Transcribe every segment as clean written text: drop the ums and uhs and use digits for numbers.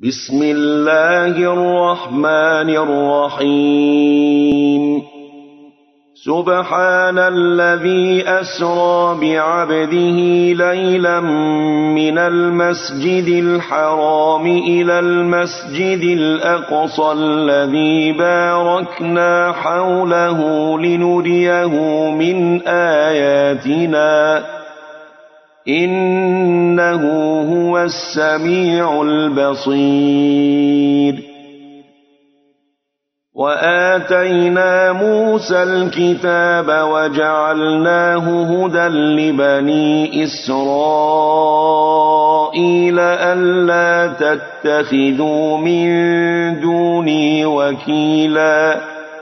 بسم الله الرحمن الرحيم سبحان الذي أسرى بعبده ليلا من المسجد الحرام إلى المسجد الأقصى الذي باركنا حوله لنريه من آياتنا إنه هو السميع البصير وآتينا موسى الكتاب وجعلناه هدى لبني إسرائيل ألا تتخذوا من دوني وكيلا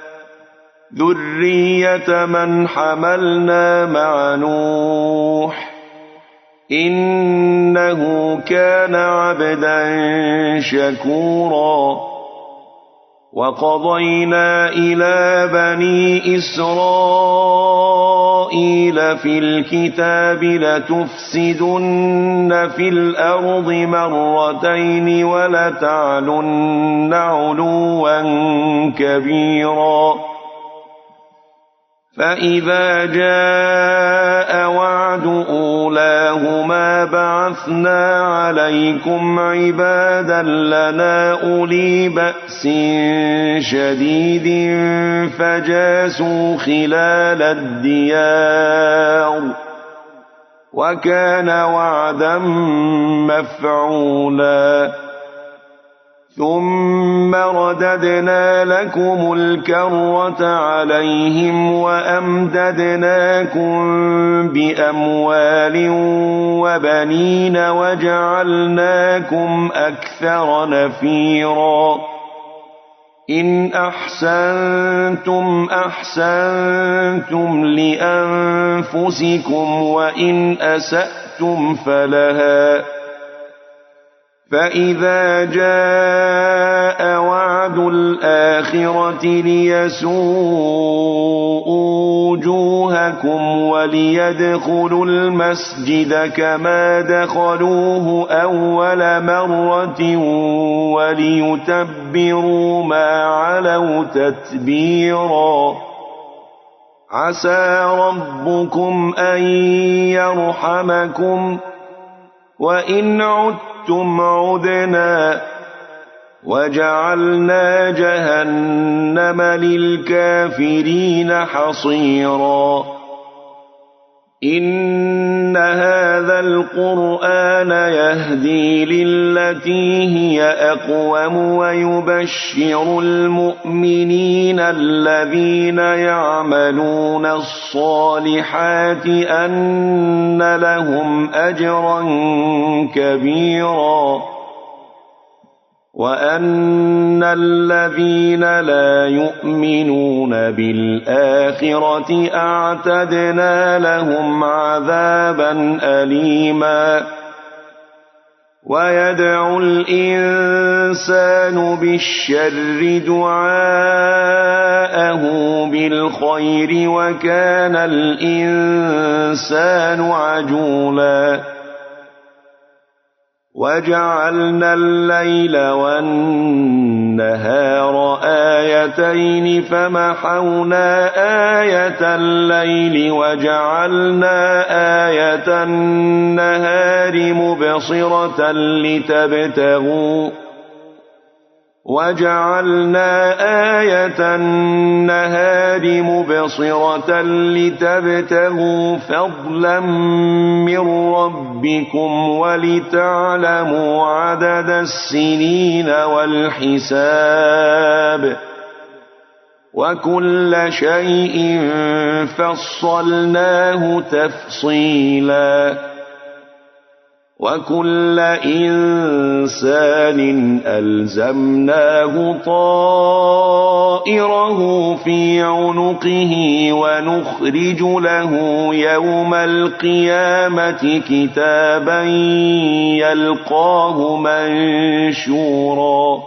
ذرية من حملنا مع نوح إنه كان عبدا شكورا وقضينا إلى بني إسرائيل في الكتاب لتفسدن في الأرض مرتين ولتعلن علوا كبيرا فإذا جاء وعد أولاهما بعثنا عليكم عبادا لنا أولي بأس شديد فجاسوا خلال الديار وكان وعدا مفعولا ثم رددنا لكم الكرة عليهم وأمددناكم بأموال وبنين وجعلناكم أكثر نفيرا إن أحسنتم أحسنتم لأنفسكم وإن أسأتم فلها فإذا جاء وعد الآخرة ليسوءوا وجوهكم وليدخلوا المسجد كما دخلوه أول مرة وليتبروا ما علوا تتبيرا عسى ربكم أن يرحمكم وإن عدتم عدنا وجعلنا جهنم للكافرين حصيرا إن هذا القرآن يهدي للتي هي أقوم ويبشر المؤمنين الذين يعملون الصالحات أن لهم أجرا كبيرا وأن الذين لا يؤمنون بالآخرة أعتدنا لهم عذابا أليما ويدعو الإنسان بالشر دعاءه بالخير وكان الإنسان عجولا وجعلنا الليل والنهار آيتين فمحونا آية الليل وجعلنا آية النهار مبصرة لتبتغوا فضلا من ربكم ولتعلموا عدد السنين والحساب وكل شيء فصلناه تفصيلا وكل إنسان ألزمناه طائره في عنقه ونخرج له يوم القيامة كتابا يلقاه منشورا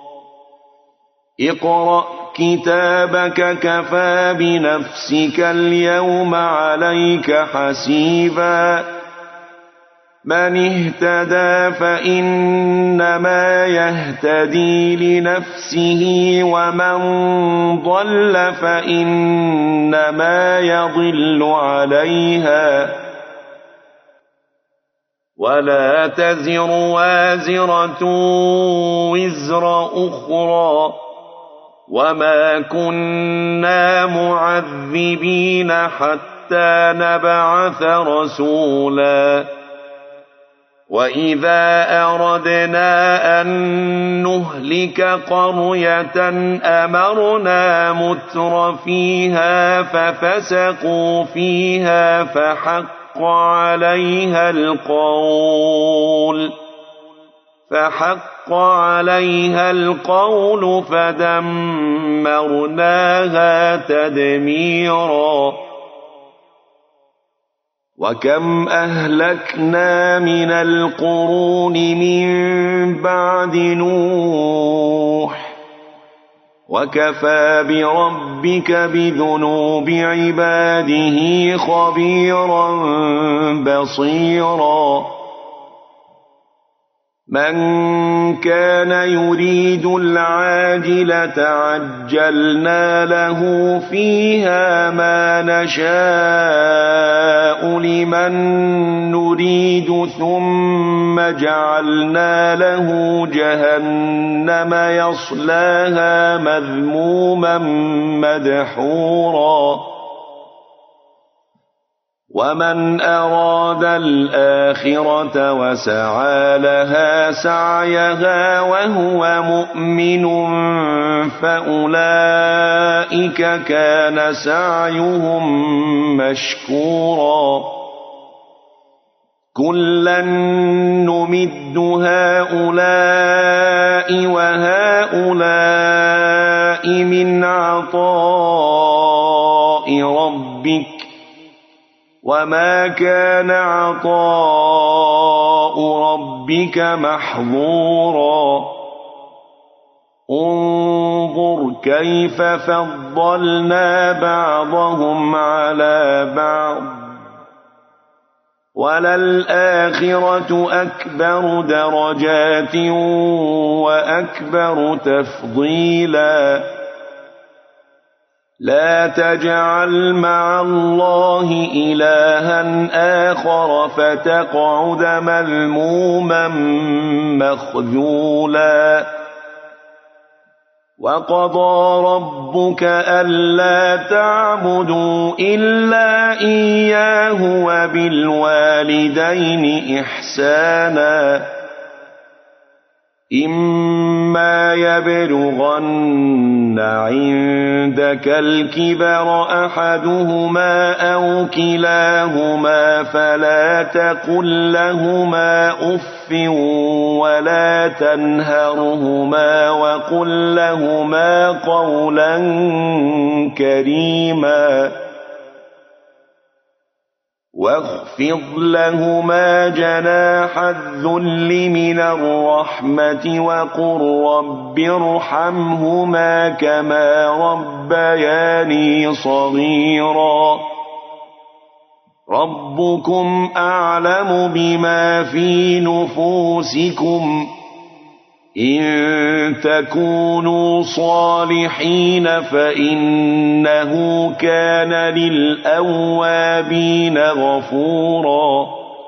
اقرأ كتابك كفى بنفسك اليوم عليك حسيبا من اهتدى فإنما يهتدي لنفسه ومن ضل فإنما يضل عليها ولا تزر وازرة وزر أخرى وما كنا معذبين حتى نبعث رسولا وإذا أردنا أن نهلك قرية أمرنا متر فيها ففسقوا فيها فحق عليها القول فدمرناها تدميرا وكم أهلكنا من القرون من بعد نوح وكفى بربك بذنوب عباده خبيرا بصيرا من كان يريد العاجلة عجلنا له فيها ما نشاء لمن نريد ثم جعلنا له جهنم يصلاها مذموما مدحورا ومن أراد الآخرة وسعى لها سعيها وهو مؤمن فأولئك كان سعيهم مشكورا كلا نمد هؤلاء وهؤلاء من عطاء ربك وما كان عطاء ربك محظورا انظر كيف فضلنا بعضهم على بعض وللآخرة أكبر درجات وأكبر تفضيلا لا تجعل مع الله إلها آخر فتقعد مذموما مخذولا وقضى ربك ألا تعبدوا إلا إياه وبالوالدين إحسانا إما يبلغن عندك الكبر أحدهما أو كلاهما فلا تقل لهما أف ولا تنهرهما وقل لهما قولا كريما واخفض لهما جناح الذل من الرحمة وقل رب ارحمهما كما ربياني صغيرا ربكم أعلم بما في نفوسكم إن تكونوا صالحين فإنه كان للأوابين غفورا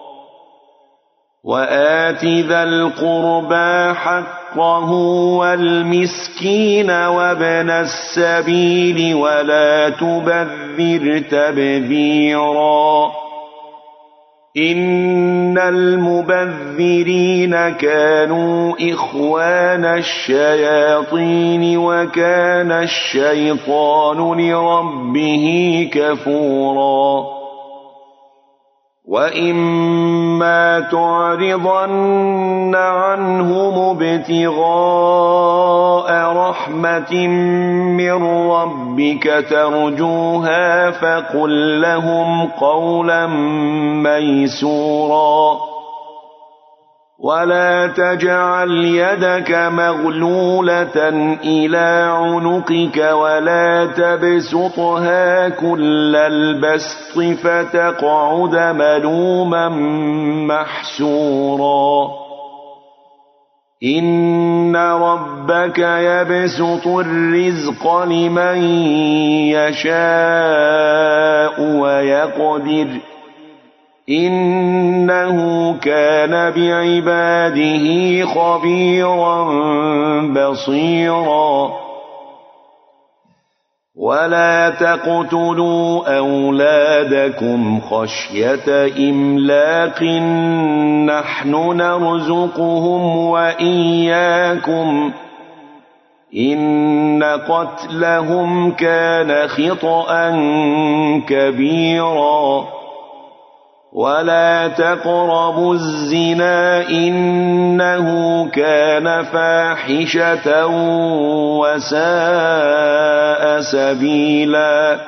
وآت ذا القربى حقه والمسكين وابن السبيل ولا تبذر تبذيرا إن المبذرين كانوا إخوان الشياطين وكان الشيطان لربه كفورا وإما تعرضن عنهم ابتغاء رحمة من ربك ترجوها فقل لهم قولا ميسورا ولا تجعل يدك مغلولة إلى عنقك ولا تبسطها كل البسط فتقعد ملوما محسورا إن ربك يبسط الرزق لمن يشاء ويقدر إنه كان بعباده خبيرا بصيرا ولا تقتلوا أولادكم خشية إملاق نحن نرزقهم وإياكم إن قتلهم كان خطأ كبيرا ولا تقربوا الزنا إنه كان فاحشة وساء سبيلا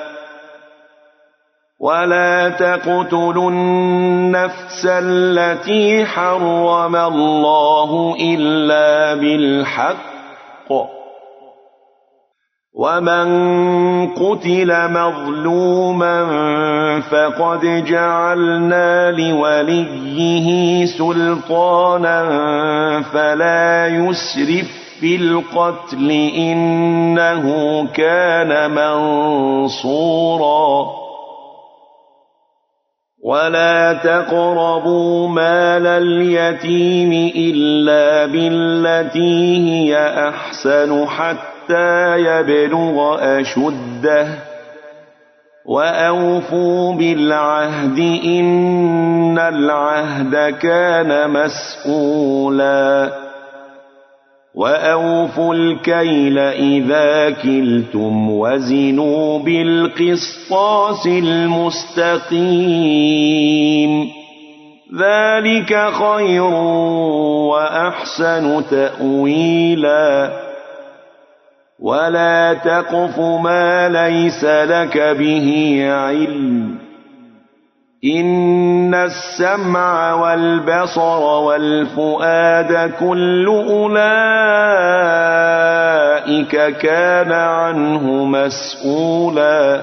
ولا تقتلوا النفس التي حرم الله إلا بالحق ومن قتل مظلوما فقد جعلنا لوليه سلطانا فلا يسرف في القتل إنه كان منصورا ولا تقربوا مال اليتيم إلا بالتي هي أحسن حتى يبلغ أشده وأوفوا بالعهد إن العهد كان مسؤولا وأوفوا الكيل إذا كلتم وزنوا بالقسطاس المستقيم ذلك خير وأحسن تأويلا ولا تقف ما ليس لك به علم إن السمع والبصر والفؤاد كل أولئك كان عنه مسؤولا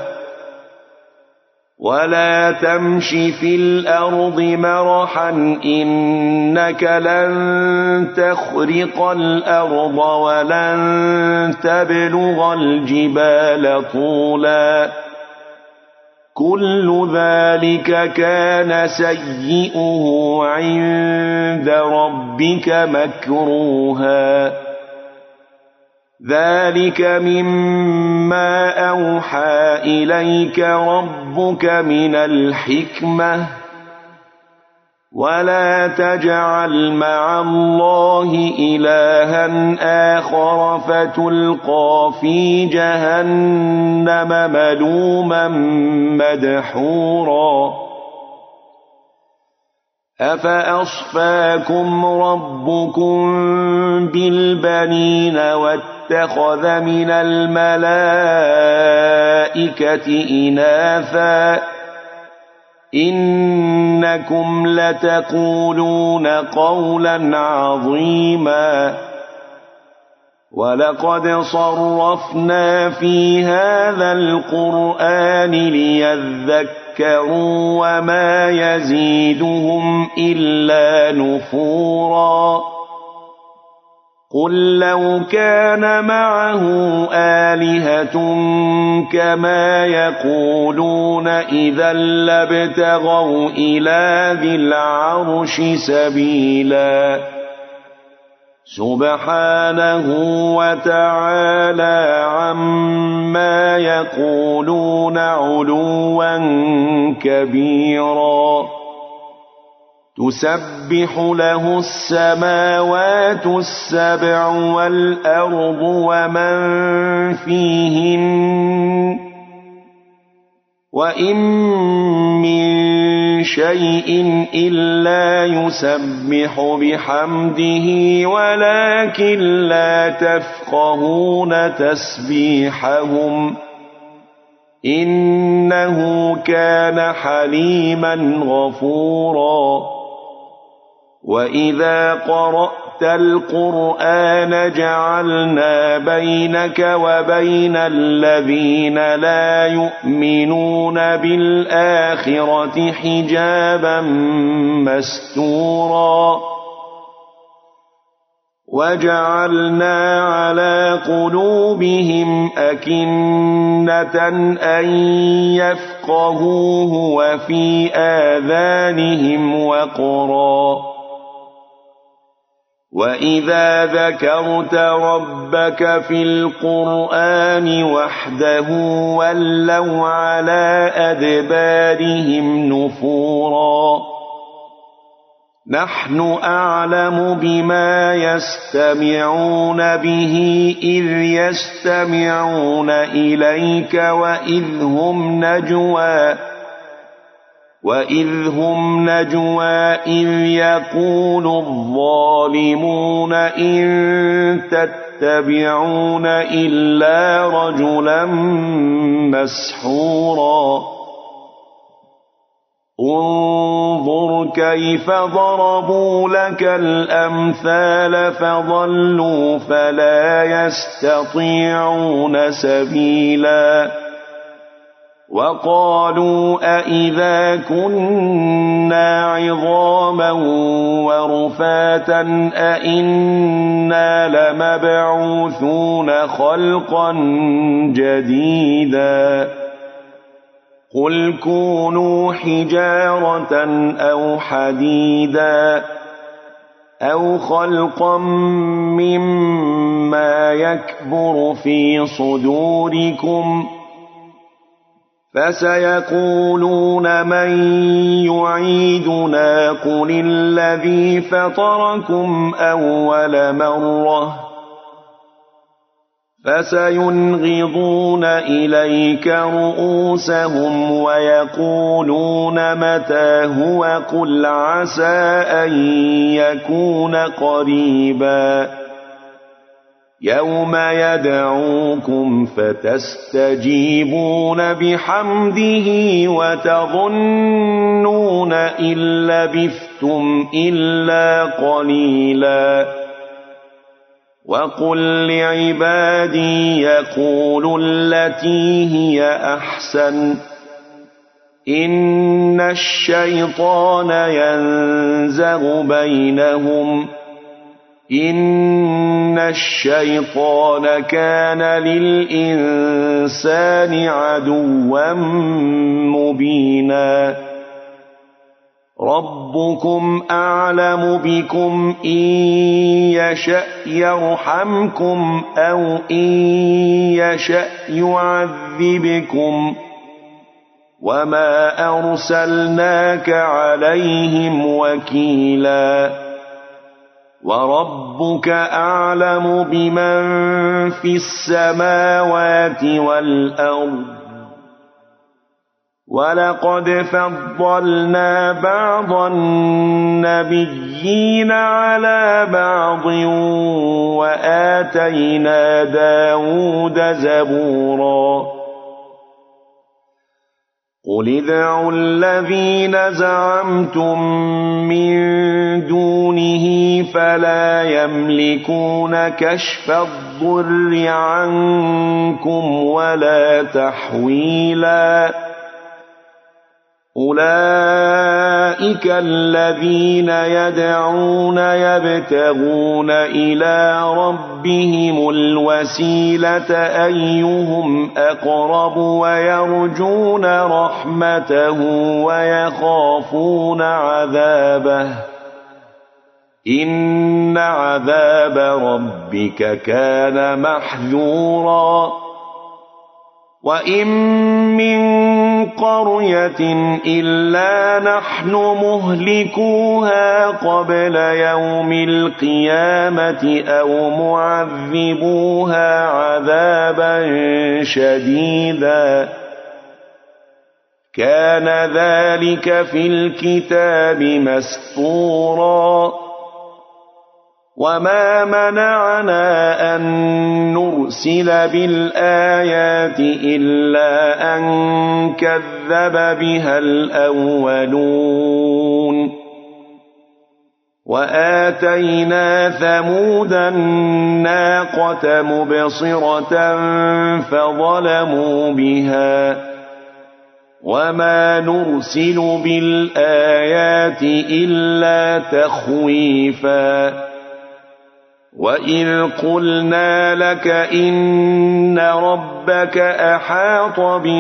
ولا تمش في الأرض مرحا إنك لن تخرق الأرض ولن تبلغ الجبال طولا كل ذلك كان سيئه عند ربك مكروها ذلك مما أوحى إليك ربك من الحكمة ولا تجعل مع الله إلها آخر فتلقى في جهنم ملوما مدحورا أفأصفاكم ربكم بالبنين واتخذ من الملائكة إناثا إنكم لتقولون قولا عظيما ولقد صرفنا في هذا القرآن ليذكروا وما يزيدهم إلا نفورا قل لو كان معه آلهة كما يقولون إذا لابتغوا إلى ذي العرش سبيلا سبحانه وتعالى عما يقولون علوا كبيرا تسبح له السماوات السبع والأرض ومن فيهن وإن من شيء إلا يسبح بحمده ولكن لا تفقهون تسبيحهم إنه كان حليما غفورا وإذا قرأت القرآن جعلنا بينك وبين الذين لا يؤمنون بالآخرة حجابا مستورا وجعلنا على قلوبهم أكنة أن يفقهوه وفي آذانهم وقرا وإذا ذكرت ربك في القرآن وحده ولوا على أدبارهم نفورا نحن أعلم بما يستمعون به إذ يستمعون إليك وإذ هم نجوى إذ يقول الظالمون إن تتبعون إلا رجلا مسحورا انظر كيف ضربوا لك الأمثال فضلوا فلا يستطيعون سبيلا وقالوا أإذا كنا عظاما ورفاتا أإنا لمبعوثون خلقا جديدا قل كونوا حجارة أو حديدا أو خلقا مما يكبر في صدوركم فسيقولون من يعيدنا قل الذي فطركم أول مرة فسينغضون إليك رؤوسهم ويقولون متى هو قل عسى أن يكون قريبا يوم يدعوكم فتستجيبون بحمده وتظنون إن لبثتم إلا قليلا وقل لعبادي يقولوا التي هي أحسن إن الشيطان ينزغ بينهم إن الشيطان كان للإنسان عدوا مبينا ربكم أعلم بكم إن يشأ يرحمكم أو إن يشأ يعذبكم وما أرسلناك عليهم وكيلا وربك أعلم بمن في السماوات والأرض ولقد فضلنا بعض النبيين على بعض وآتينا داود زبورا قل ادعوا الذين زعمتم من دونه فلا يملكون كشف الضر عنكم ولا تحويلا أولئك الذين يدعون يبتغون إلى ربهم الوسيلة أيهم أقرب ويرجون رحمته ويخافون عذابه إن عذاب ربك كان محذورا وإن من قرية إلا نحن مهلكوها قبل يوم القيامة أو معذبوها عذابا شديدا كان ذلك في الكتاب مسطورا وما منعنا أن نرسل بالآيات إلا أن كذب بها الأولون وآتينا ثمود الناقة مبصرة فظلموا بها وما نرسل بالآيات إلا تخويفا وإذ قلنا لك إن ربك أحاط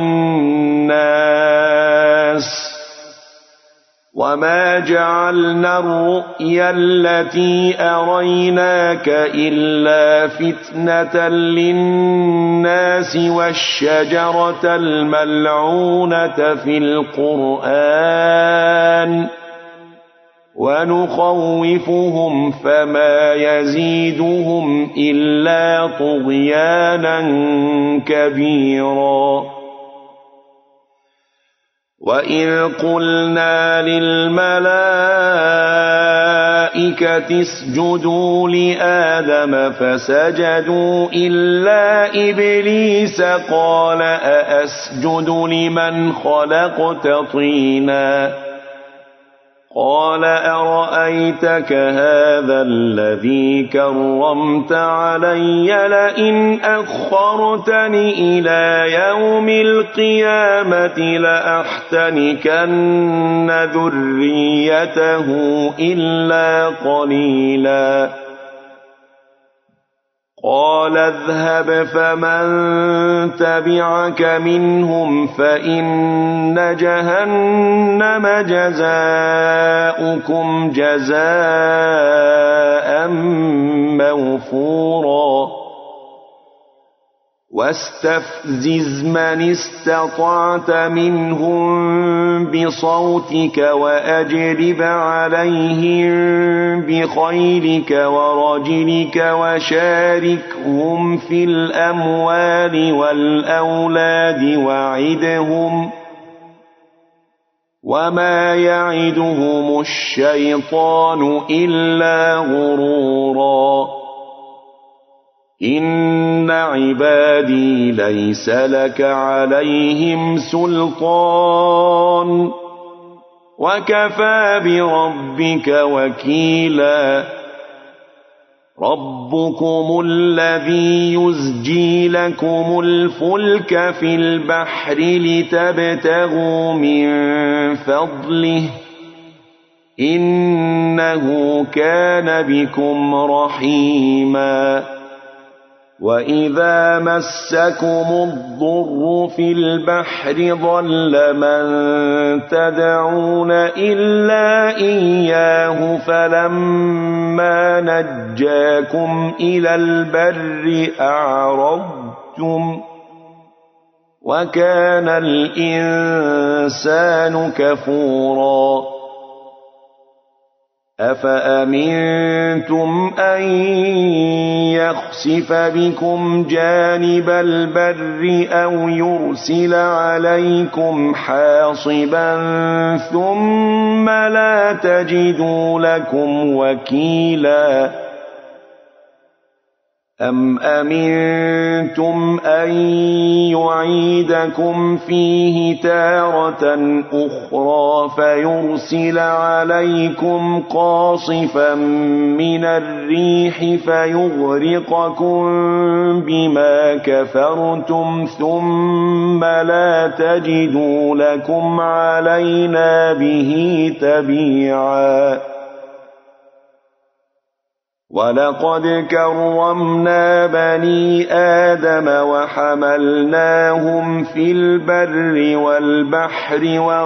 بالناس وما جعلنا الرؤيا التي أريناك إلا فتنة للناس والشجرة الملعونة في القرآن ونخوفهم فما يزيدهم إلا طغيانا كبيرا وإذ قلنا للملائكة اسجدوا لآدم فسجدوا إلا إبليس قال أأسجد لمن خلقت طينا قال أرأيتك هذا الذي كرمت علي لئن أخرتني إلى يوم القيامة لأحتنكن ذريته إلا قليلا قال اذهب فمن تبعك منهم فإن جهنم جزاؤكم جزاء موفورا واستفزز من استطعت منهم بصوتك وأجلب عليهم بخيلك ورجلك وشاركهم في الأموال والأولاد وعدهم وما يعدهم الشيطان إلا غرورا إن عبادي ليس لك عليهم سلطان وكفى بربك وكيلا ربكم الذي يزجي لكم الفلك في البحر لتبتغوا من فضله إنه كان بكم رحيما وإذا مسكم الضر في البحر ضل من تدعون إلا إياه فلما نجاكم إلى البر أعرضتم وكان الإنسان كفورا أفأمنتم أن يخسف بكم جانب البر أو يرسل عليكم حاصبا ثم لا تجدوا لكم وكيلا أم أمنتم أن يعيدكم فيه تارة أخرى فيرسل عليكم قاصفا من الريح فيغرقكم بما كفرتم ثم لا تجدوا لكم علينا به تبيعا ولقد كرمنا بني آدم وحملناهم في البر والبحر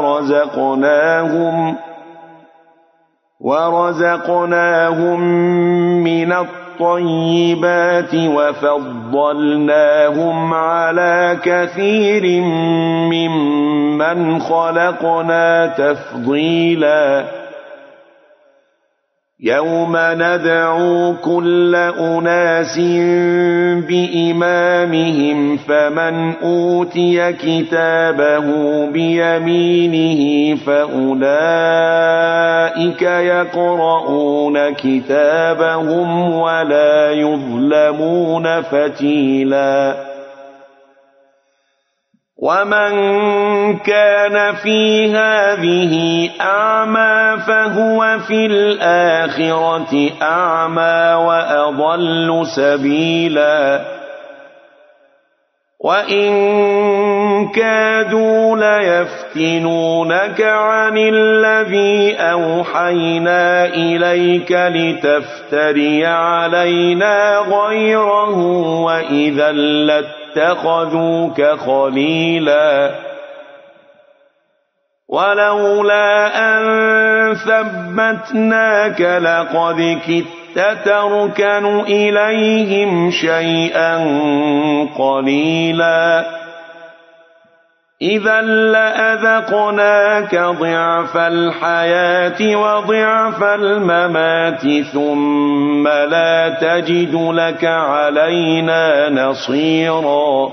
ورزقناهم من الطيبات وفضلناهم على كثير ممن خلقنا تفضيلا يوم ندعو كل أناس بإمامهم فمن أوتي كتابه بيمينه فأولئك يقرؤون كتابهم ولا يظلمون فتيلا ومن كان في هذه أعمى فهو في الآخرة أعمى وأضل سبيلا وإن كادوا ليفتنونك عن الذي أوحينا إليك لتفتري علينا غيره وإذا لاتخذوك خليلا ولولا أن ثبتناك لقد كدت تركن إليهم شيئا قليلا إذا لأذقناك ضعف الحياة وضعف الممات ثم لا تجد لك علينا نصيرا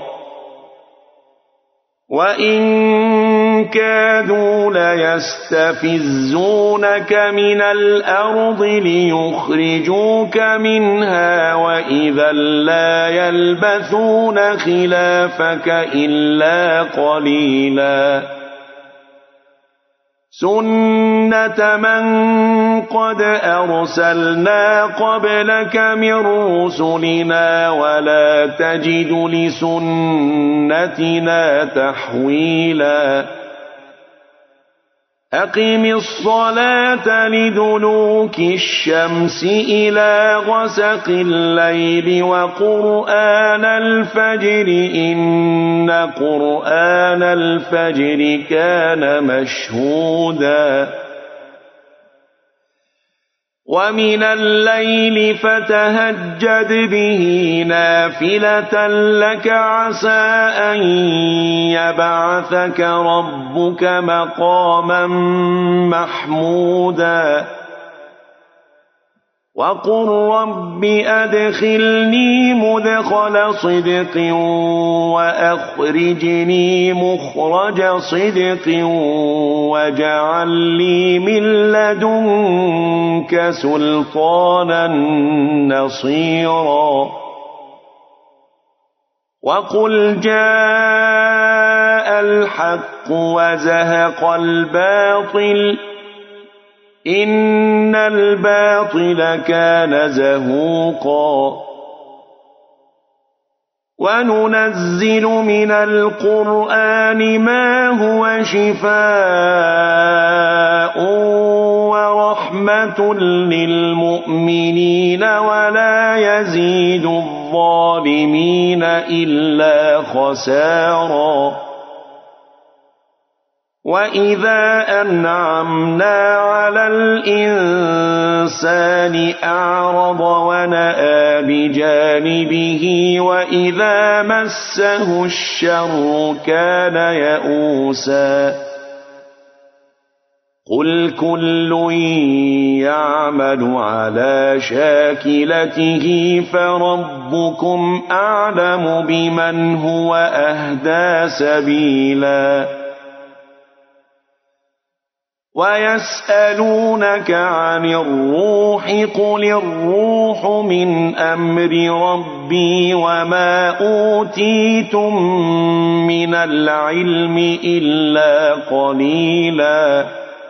وإن كادوا ليستفزونك من الأرض ليخرجوك منها وإذا لا يلبثون خلافك إلا قليلا سنة من قد أرسلنا قبلك من رسلنا ولا تجد لسنتنا تحويلا أقم الصلاة لدلوك الشمس إلى غسق الليل وقرآن الفجر إن قرآن الفجر كان مشهودا ومن الليل فتهجد به نافلة لك عسى أن يبعثك ربك مقاما محمودا وقل رب أدخلني مدخل صدق وأخرجني مخرج صدق واجعل لي من لدنك سلطانا نصيرا وقل جاء الحق وزهق الباطل إن الباطل كان زهوقا وننزل من القرآن ما هو شفاء ورحمة للمؤمنين ولا يزيد الظالمين إلا خسارا وإذا أنعمنا على الإنسان أعرض ونأى بجانبه وإذا مسه الشر كان يئوسا قل كل يعمل على شاكلته فربكم أعلم بمن هو أهدى سبيلا ويسألونك عن الروح قل الروح من أمر ربي وما أوتيتم من العلم إلا قليلا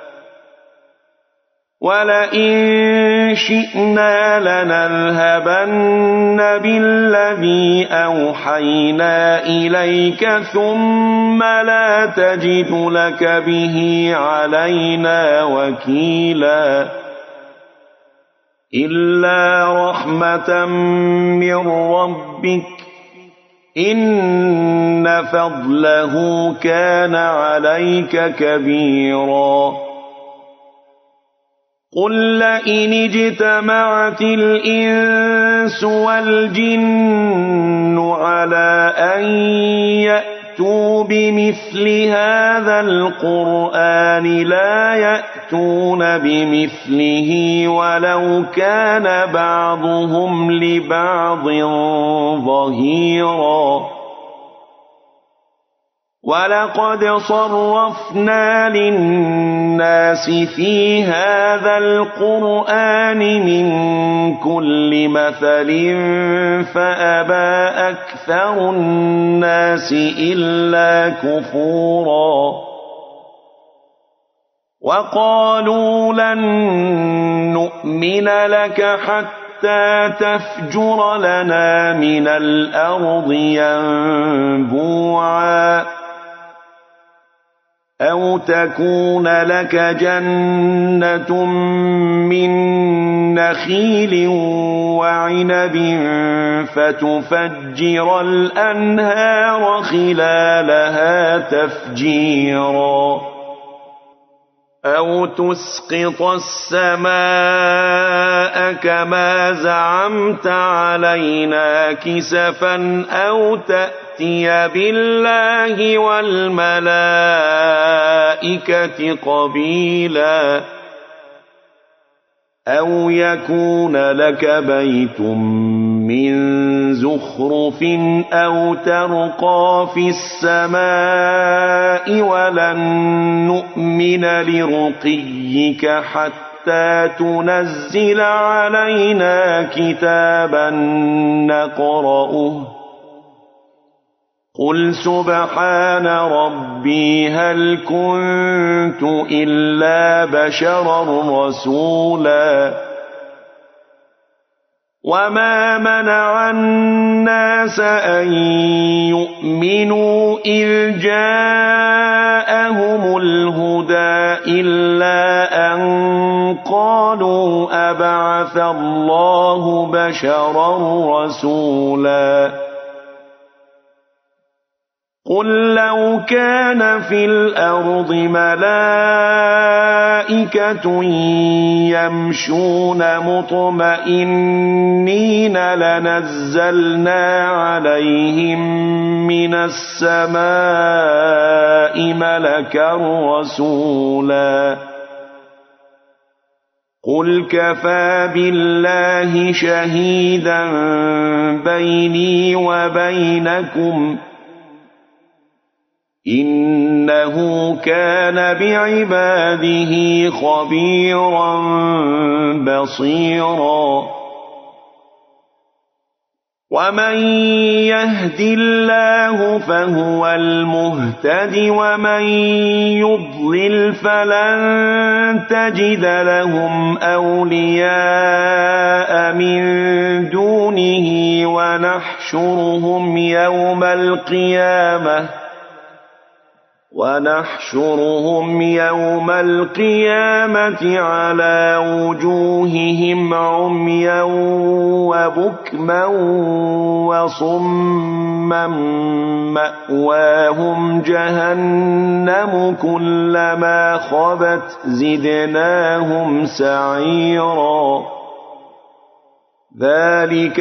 ولئن شئنا لنذهبن بالذي أوحينا إليك ثم لا تجد لك به علينا وكيلا إلا رحمة من ربك إن فضله كان عليك كبيرا قل لئن اجتمعت الإنس والجن على أن يأتوا بمثل هذا القرآن لا يأتون بمثله ولو كان بعضهم لبعض ظهيرا ولقد صرفنا للناس في هذا القرآن من كل مثل فأبى أكثر الناس إلا كفورا وقالوا لن نؤمن لك حتى تفجر لنا من الأرض ينبوعا أو تكون لك جنة من نخيل وعنب فتفجر الأنهار خلالها تفجيرا أو تسقط السماء كما زعمت علينا كسفا أو تأتي بالله والملائكة قبيلا أو يكون لك بيت من زخرف أو ترقى في السماء ولن نؤمن لرقيك حتى تنزل علينا كتابا نقرأه قل سبحان ربي هل كنت إلا بشرا رسولا وما منع الناس أن يؤمنوا إذ جاءهم الهدى إلا أن قالوا أبعث الله بشرا رسولا قل لو كان في الأرض ملائكة يمشون مطمئنين لنزلنا عليهم من السماء ملكا رسولا قل كفى بالله شهيدا بيني وبينكم إنه كان بعباده خبيرا بصيرا ومن يهد الله فهو المهتد ومن يضلل فلن تجد لهم أولياء من دونه ونحشرهم يوم القيامة على وجوههم عميا وبكما وصما مأواهم جهنم كلما خبت زدناهم سعيرا ذلك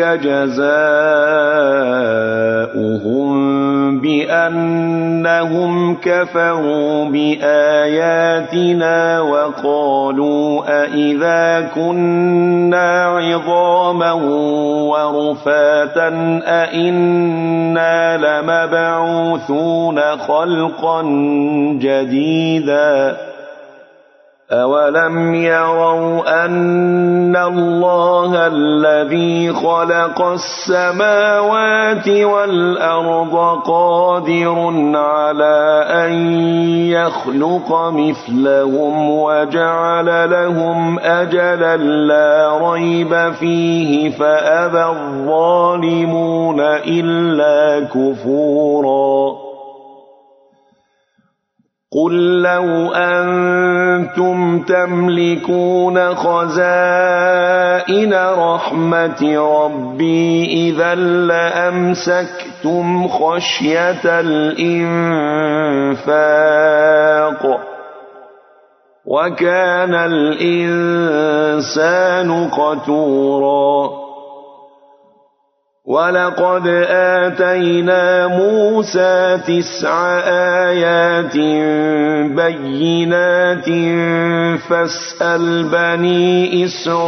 جزاؤهم بأنهم كفروا بآياتنا وقالوا أإذا كنا عظاما ورفاتا أإنا لمبعوثون خلقا جديدا أولم يروا أن الله الذي خلق السماوات والأرض قادر على أن يخلق مثلهم وجعل لهم أجلا لا ريب فيه فأبى الظالمون إلا كفورا قل لو أنتم تملكون خزائن رحمة ربي إذا لأمسكتم خشية الإنفاق وكان الإنسان قتورا ولقد آتينا موسى 9 آيات بينات فاسأل بني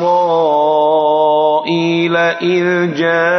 إسرائيل إذ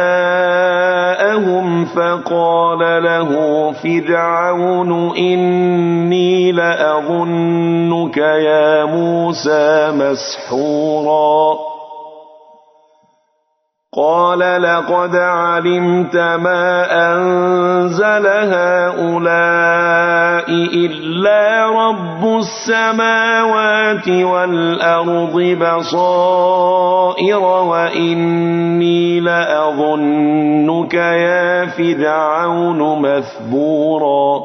جاءهم فقال له فرعون إني لأظنك يا موسى مسحورا قال لقد علمت ما أنزل هؤلاء إلا رب السماوات والأرض بصائر وإني لأظنك يا فرعون مثبورا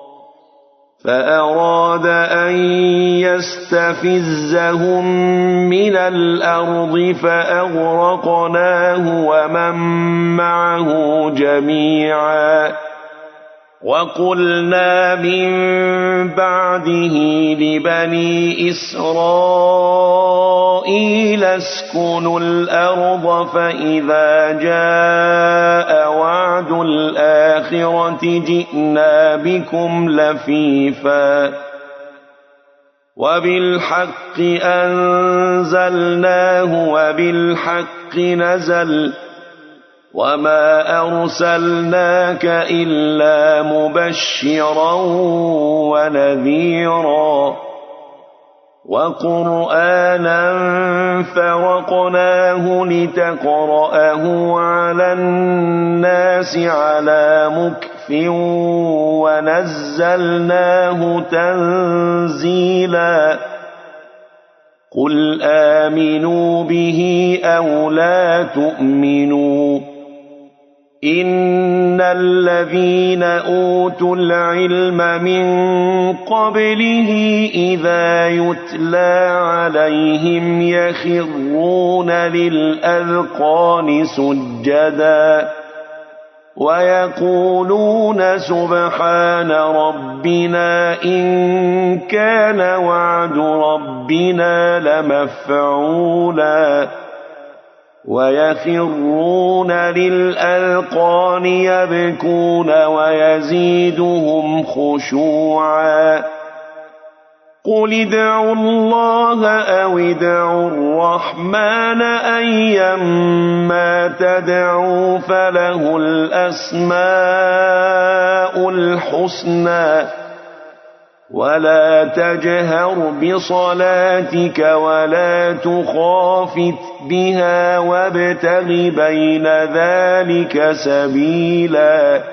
فأراد أن يستفزهم من الأرض فأغرقناه ومن معه جميعا وقلنا من بعده لبني إسرائيل اسكنوا الأرض فإذا جاء وعد الآخرة جئنا بكم لفيفا وبالحق أنزلناه وبالحق نزل وما أرسلناك إلا مبشرا ونذيرا وقرآنا فرقناه لتقرأه على الناس على مكث ونزلناه تنزيلا قل آمنوا به أو لا تؤمنوا إن الذين أوتوا العلم من قبله إذا يتلى عليهم يخرون للأذقان سجدا ويقولون سبحان ربنا إن كان وعد ربنا لمفعولا ويخرون للأذقان يبكون ويزيدهم خشوعا قل ادعوا الله أو ادعوا الرحمن أيما تدعوا فله الأسماء الحسنى ولا تجهر بصلاتك ولا تخافت بها وابتغ بين ذلك سبيلا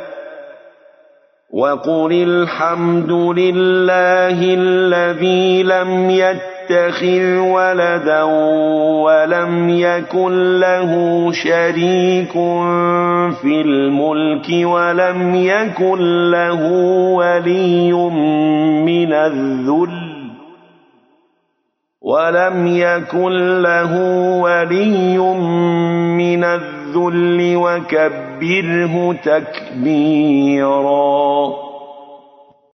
وقل الحمد لله الذي لم يتخذ ولدا ولم يكن له شريك في الملك ولم يكن له ولي من الذل وكبره تكبيرا